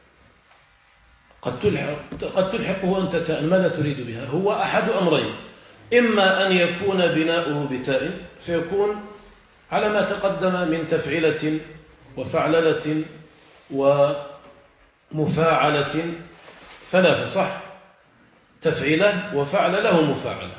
قد تلحقه أنت تاء. ماذا تريد بها؟ هو أحد أمرين: إما أن يكون بناؤه بتاء فيكون على ما تقدم من تفعلة وفعللة ومفاعلة، ثلاثة صح؟ تفعلة وفعللة ومفاعلة،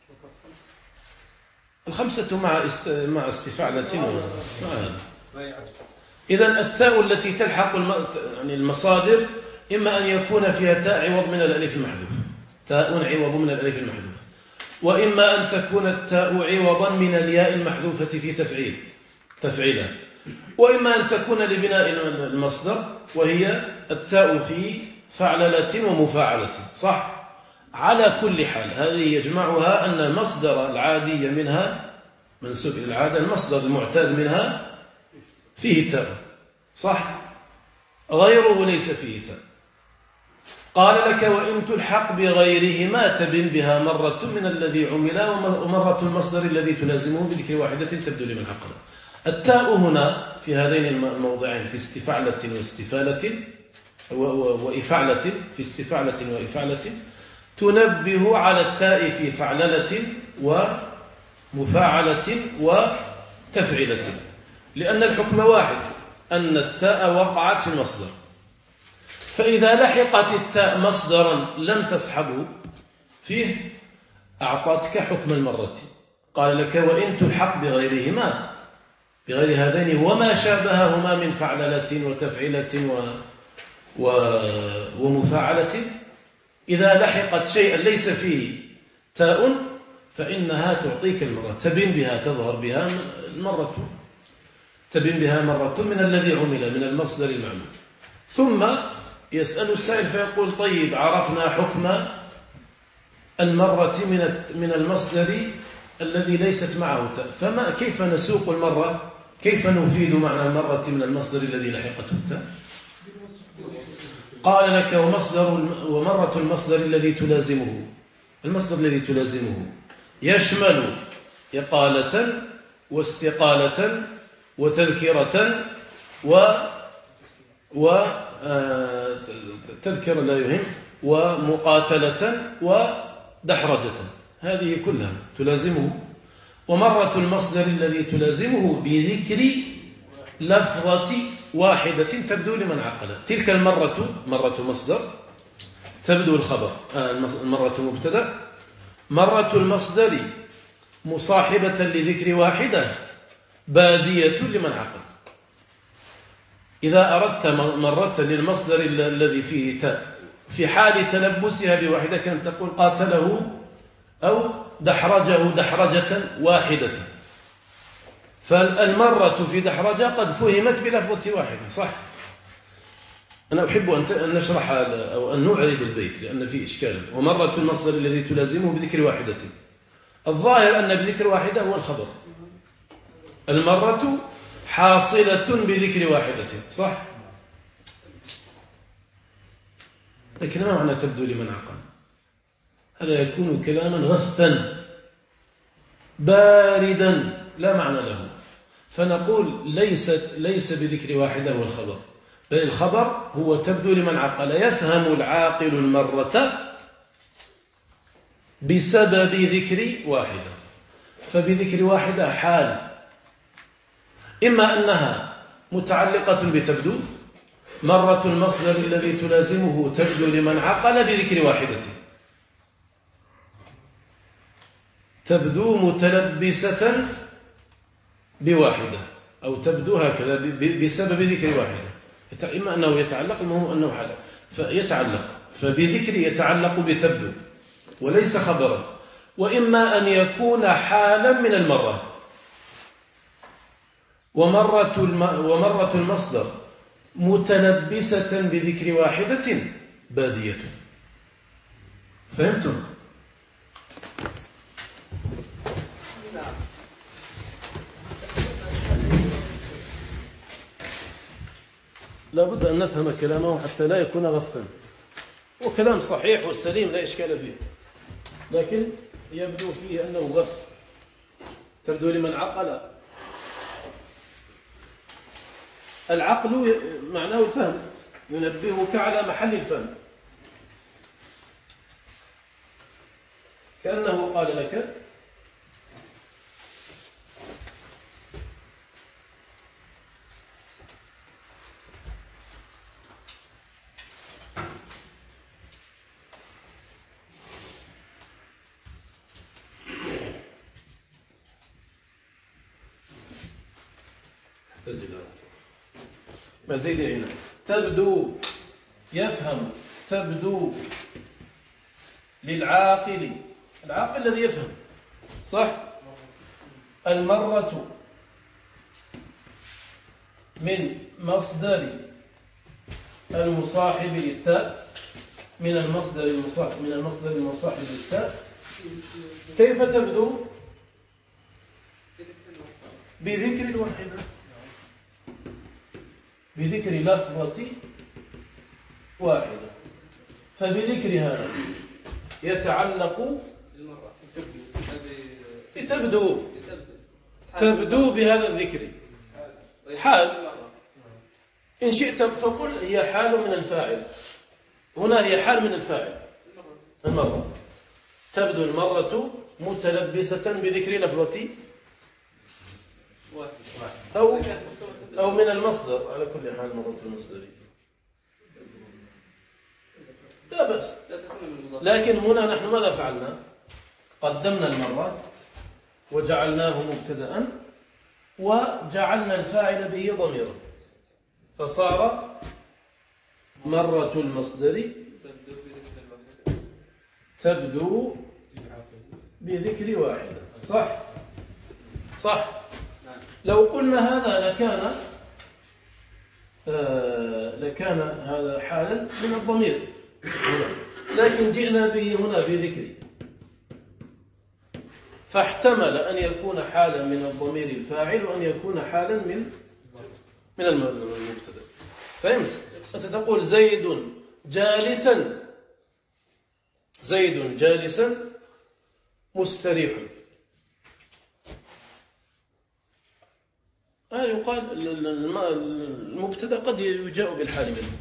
الخمسة مع استفعلة مع هذا. إذن التاء التي تلحق يعني المصادر إما أن يكون فيها تاء عوض من الألف المحذوف، تاء عوض من الألف المحذوفة. وإما أن تكون التاء عوضا من الياء المحذوفة في تفعيلا، وإما أن تكون لبناء المصدر وهي التاء في فعللة ومفاعلة. صح؟ على كل حال هذه يجمعها أن المصدر العادي منها منسوب إلى العادة، المصدر المعتاد منها فيه تاء. صح؟ غيره ليس فيه تاء. قال لك وإن تلحق بغيرهما تبن بها مرة من الذي عمل ومرة المصدر الذي تلازمه بذكر واحدة تبدو لمن عقل. التاء هنا في هذين الموضعين في استفعلة واستفالة وإفعلة، في استفعلة وإفعلة تنبه على التاء في فعللة ومفاعلة وتفعلة، لأن الحكم واحد، أن التاء وقعت في المصدر. فإذا لحقت التاء مصدرا لم تصحبه فيه أعطتك حكم المرة. قال لك وإن تلحق بغيرهما، بغير هذين وما شابههما من فعللة وتفعلة ومفاعلة، إذا لحقت شيئا ليس فيه تاء فإنها تعطيك المرة، تبين بها، تظهر بها المرة، تبين بها مرة من الذي عمل من المصدر المعمول. ثم يسأل السائل فيقول طيب عرفنا حكم المرة من المصدر الذي ليست معه تاء، كيف نسوق المرة، كيف نفيد معنى المرة من المصدر الذي لحقته التاء؟ قال لك ومرة المصدر الذي تلازمه، المصدر الذي تلازمه يشمل إقالة واستقالة وتذكرة تذكر لا يهم ومقاتلة ودحرجة، هذه كلها تلازمه. ومرة المصدر الذي تلازمه بذكر لفظة واحدة تبدو لمن عقل. تلك المرة مرة مصدر تبدو الخبر، المرة مبتدأ، مرة المصدر مصاحبة لذكر واحدة بادية لمن عقل. إذا أردت مرة للمصدر الذي فيه تاء في حال تلبسها بواحدة كانت تقول قاتله أو دحرجه دحرجة واحدة، فالمرة في دحرجة قد فهمت بلفظة واحدة. صح؟ أنا أحب أن نشرح أو أن نعرب البيت لأن فيه إشكال. ومرة المصدر الذي تلازمه بذكر واحدة، الظاهر أن بذكر واحدة هو الخبر، المرة حاصلة بذكر واحدة. صح؟ لكن ما معنى تبدو لمن عقل؟ هذا يكون كلاما غثا باردا لا معنى له. فنقول ليس بذكر واحدة هو الخبر، بل الخبر هو تبدو لمن عقل. يفهم العاقل المرة بسبب ذكر واحدة، فبذكر واحدة حال، إما أنها متعلقة بتبدو، مرة المصدر الذي تلازمه تبدو لمن عقل بذكر واحدة، تبدو متلبسة بواحدة أو تبدو هكذا بسبب ذكر واحدة. إما أنه يتعلق وهو أنه حال فيتعلق، فبذكر يتعلق بتبدو وليس خبرا. وإما أن يكون حالا من المرة، ومرة المصدر متلبسة بذكر واحدة بادية. فهمتم؟ لا بد أن نفهم كلامه حتى لا يكون غثا. وكلام صحيح وسليم لا إشكال فيه، لكن يبدو فيه أنه غث، تبدو لمن عقل. العقل معناه الفهم، ينبهك على محل الفهم، كأنه قال لك مزيد العناية. تبدو، يفهم، تبدو للعاقل، العاقل الذي يفهم صح. المرة من مصدر المصاحب للتاء، من المصدر المصاحب للتاء. كيف تبدو؟ بذكر الواحدة، بذكر لفظة واحدة. فبذكر هذا يتعلق تبدو بهذا الذكر حال، إن شئت فقل هي حال من الفاعل. هنا هي حال من الفاعل المرة. تبدو المرة متلبسة بذكر لفظة أو من المصدر، على كل حال مرة المصدرية لا بأس. لكن هنا نحن ماذا فعلنا؟ قدمنا المرة وجعلناه مبتدأ وجعلنا الفاعل به ضميرا، فصار مرة المصدر تبدو بذكر واحدة. صح. لو قلنا هذا لكان هذا حالا من الضمير، لكن جئنا به هنا بذكر، فاحتمل أن يكون حالا من الضمير الفاعل وأن يكون حالا من المبتدا. فهمت؟ أنت تقول زيد جالسا مستريح. يقال المبتدا قد يجاء بالحال منه،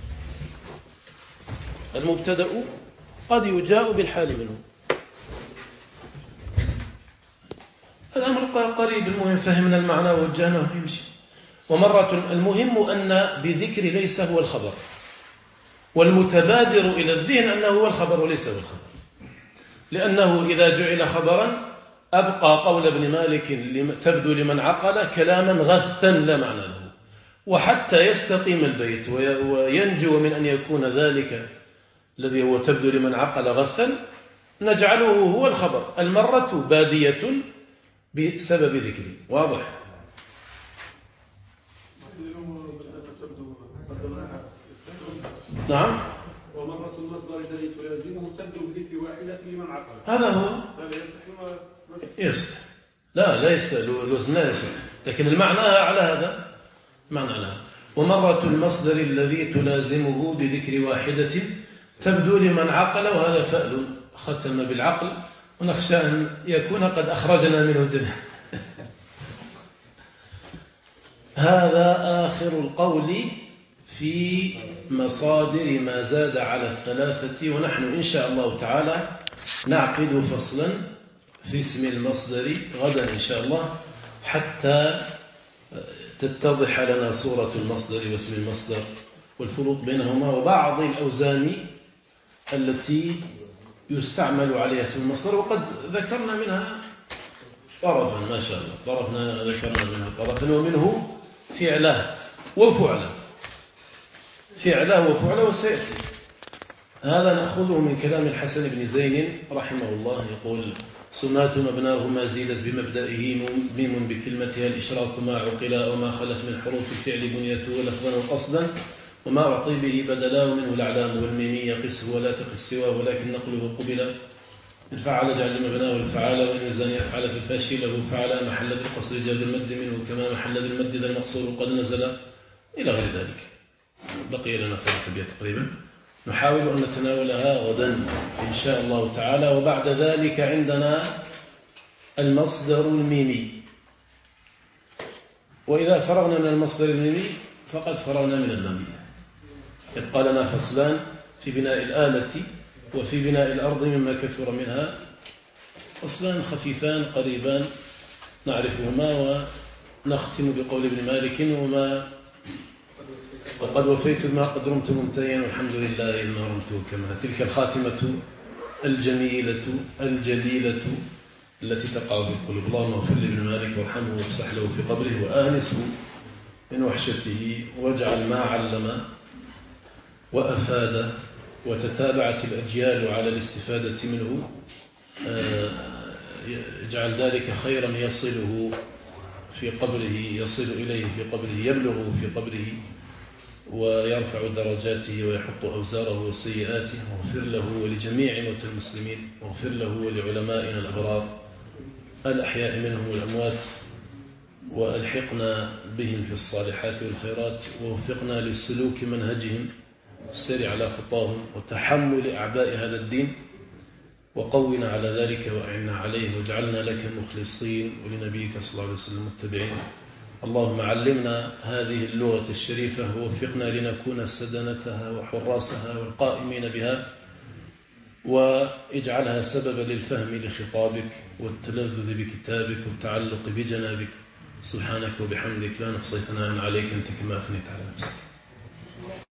المبتدا قد يجاء بالحال منه. الأمر قريب، المهم فهمنا المعنى ووجهناه يمشي. ومرة المهم أن بذكر ليس هو الخبر، والمتبادر إلى الذهن أنه هو الخبر وليس هو الخبر، لأنه إذا جعل خبرا أبقى قول ابن مالك تبدو لمن عقل كلاما غثا لا معنى له، وحتى يستقيم البيت وينجو من أن يكون ذلك الذي هو تبدو لمن عقل غثا نجعله هو الخبر. المرة بادية بسبب ذكري. واضح؟ نعم. ومرة المصدر الذي تلازمه تبدو بذكر واحدة لمن عقل. هذا هو يصح. لا ليس الوزن لا يصح، لكن المعنى على هذا معنى على هذا. ومرة المصدر الذي تلازمه بذكر واحدة تبدو لمن عقل، وهذا فأل ختم بالعقل، ونخشى أن يكون قد أخرجنا منه جميعا. هذا آخر القول في مصادر ما زاد على الثلاثة، ونحن إن شاء الله تعالى نعقد فصلا في اسم المصدر غدا إن شاء الله، حتى تتضح لنا صورة المصدر واسم المصدر والفروق بينهما وبعض الأوزان التي يستعمل عليها اسم المصدر. وقد ذكرنا منها طرفا ما شاء الله، ذكرنا منها طرفا، ومنه فعله وفعله وسيأتي. هذا نأخذه من كلام الحسن بن زين رحمه الله، يقول سمات مبناه زيدت بمبدئه ميم بكلمتها الإشراك ما عقل وما خلت من حروف الفعل بنيته لفظا وقصدا، وما أعطي به بدلاه منه الأعلام والميمي يقسه ولا تقس سواه ولكن نقله قبل. الفعل جعل مبناه الفعال، وإن الزاني يفعل في الفاشي له فعل محل بالقصر جاد المد منه كما محل بالمد ذا المقصور قد نزل إلى غير ذلك. بقي لنا ثلاثة أبيات تقريبا نحاول أن نتناولها غدا إن شاء الله تعالى. وبعد ذلك عندنا المصدر الميمي، وإذا فرغنا من المصدر الميمي فقد فرغنا من اللامية. يبقى لنا فصلان في بناء الآلة وفي بناء الأرض مما كثر منها، فصلان خفيفان قريبان نعرفهما، ونختم بقول ابن مالك وقد وفيت ما قد رمت منتهيا والحمد لله ما رمته كما. تلك الخاتمة الجميلة الجليلة التي تقع في القلوب. اللهم اغفر لابن مالك وارحمه وافسح له في قبره وآنسه من وحشته، واجعل ما علم وأفاد وتتابعت الأجيال على الاستفادة منه اجعل ذلك خيرا يصله في قبره، يصل إليه في قبره، يبلغه في قبره، ويرفع درجاته ويحط أوزاره وسيئاته. واغفر له ولجميع موتى المسلمين، واغفر له ولعلمائنا الأبرار الأحياء منهم والأموات، وألحقنا بهم في الصالحات والخيرات، ووفقنا لسلوك منهجهم والسير على خطاهم وتحمل أعباء هذا الدين، وقونا على ذلك وأعنا عليه، واجعلنا لك مخلصين ولنبيك صلى الله عليه وسلم متبعين. اللهم علمنا هذه اللغة الشريفة ووفقنا لنكون سدنتها وحراسها والقائمين بها، واجعلها سببا للفهم لخطابك والتلذذ بكتابك والتعلق بجنابك. سبحانك وبحمدك لا نحصي ثناء عليك أنت كما أثنيت على نفسك.